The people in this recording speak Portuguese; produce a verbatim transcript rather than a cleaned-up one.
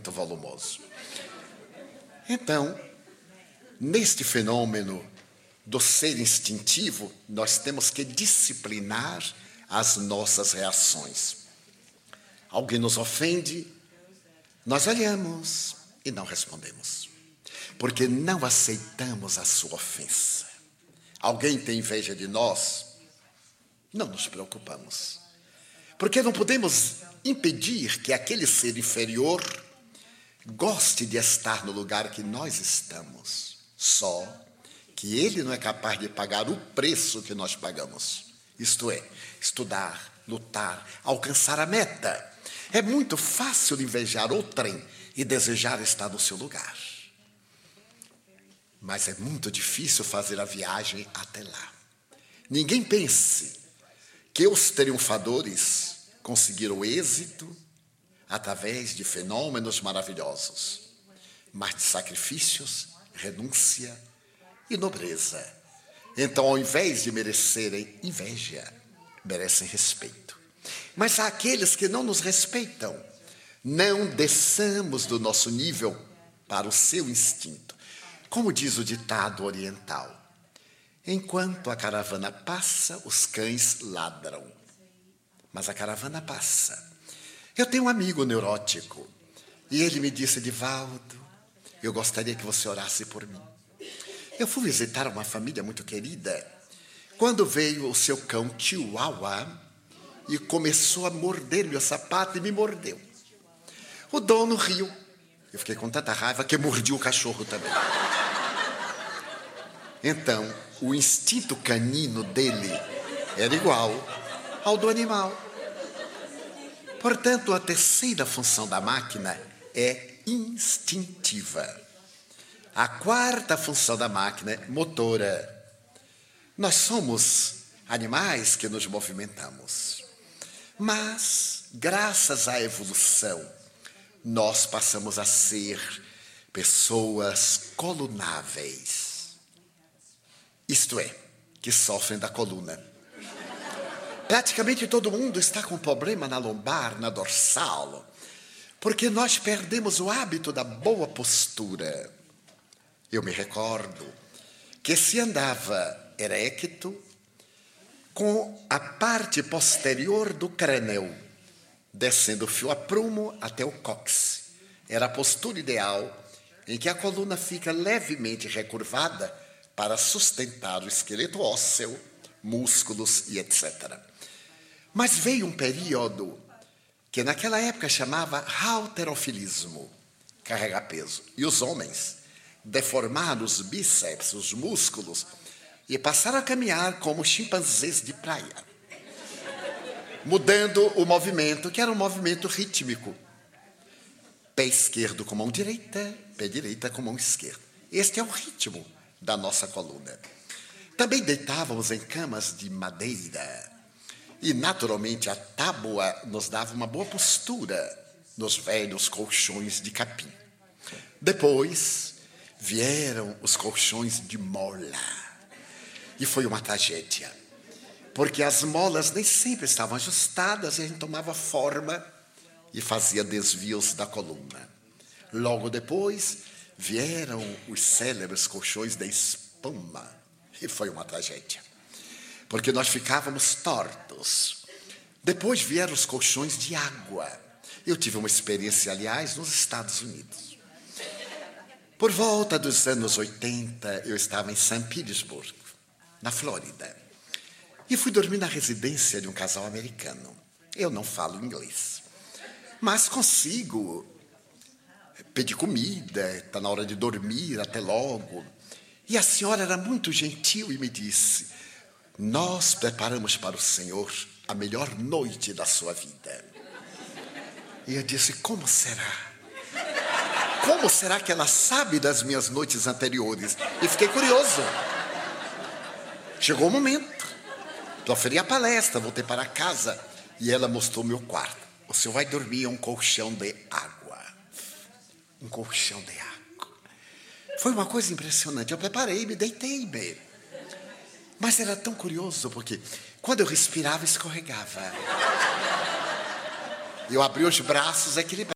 muito volumoso. Então, neste fenômeno do ser instintivo, nós temos que disciplinar as nossas reações. Alguém nos ofende, nós olhamos e não respondemos, porque não aceitamos a sua ofensa. Alguém tem inveja de nós, não nos preocupamos, porque não podemos impedir que aquele ser inferior goste de estar no lugar que nós estamos, só que ele não é capaz de pagar o preço que nós pagamos, isto é, estudar, lutar, alcançar a meta. É muito fácil invejar outrem e desejar estar no seu lugar, mas é muito difícil fazer a viagem até lá. Ninguém pense que os triunfadores conseguiram êxito através de fenômenos maravilhosos, mas de sacrifícios, renúncia e nobreza. Então, ao invés de merecerem inveja, merecem respeito. Mas há aqueles que não nos respeitam. Não desçamos do nosso nível para o seu instinto. Como diz o ditado oriental, enquanto a caravana passa, os cães ladram. Mas a caravana passa. Eu tenho um amigo neurótico e ele me disse: Edivaldo, eu gostaria que você orasse por mim. Eu fui visitar uma família muito querida quando veio o seu cão Chihuahua e começou a morder meu sapato e me mordeu. O dono riu. Eu fiquei com tanta raiva que mordi o cachorro também. Então, o instinto canino dele era igual ao do animal. Portanto, a terceira função da máquina é instintiva. A quarta função da máquina é motora. Nós somos animais que nos movimentamos. Mas, graças à evolução, nós passamos a ser pessoas colunáveis. Isto é, que sofrem da coluna. Praticamente todo mundo está com problema na lombar, na dorsal, porque nós perdemos o hábito da boa postura. Eu me recordo que se andava erecto, com a parte posterior do crânio, descendo o fio a prumo até o cóccix. Era a postura ideal em que a coluna fica levemente recurvada para sustentar o esqueleto ósseo, músculos e etcétera. Mas veio um período que naquela época chamava halterofilismo, carregar peso. E os homens deformaram os bíceps, os músculos, e passaram a caminhar como chimpanzés de praia, mudando o movimento, que era um movimento rítmico. Pé esquerdo com mão direita, pé direita com mão esquerda. Este é o ritmo da nossa coluna. Também deitávamos em camas de madeira. E, naturalmente, a tábua nos dava uma boa postura nos velhos colchões de capim. Depois, vieram os colchões de mola. E foi uma tragédia, porque as molas nem sempre estavam ajustadas e a gente tomava forma e fazia desvios da coluna. Logo depois, vieram os célebres colchões de espuma. E foi uma tragédia, porque nós ficávamos tortos. Depois vieram os colchões de água. Eu tive uma experiência, aliás, nos Estados Unidos. Por volta dos anos oitenta, eu estava em Saint Petersburg, na Flórida, e fui dormir na residência de um casal americano. Eu não falo inglês, mas consigo pedir comida, está na hora de dormir, até logo. E a senhora era muito gentil e me disse: nós preparamos para o senhor a melhor noite da sua vida. E eu disse: como será? Como será que ela sabe das minhas noites anteriores? E fiquei curioso. Chegou o momento, proferi a palestra, voltei para casa e ela mostrou meu quarto. O senhor vai dormir em um colchão de água. Um colchão de água. Foi uma coisa impressionante. Eu preparei, me deitei bem. Mas era tão curioso, porque quando eu respirava, escorregava. Eu abri os braços, equilibrava.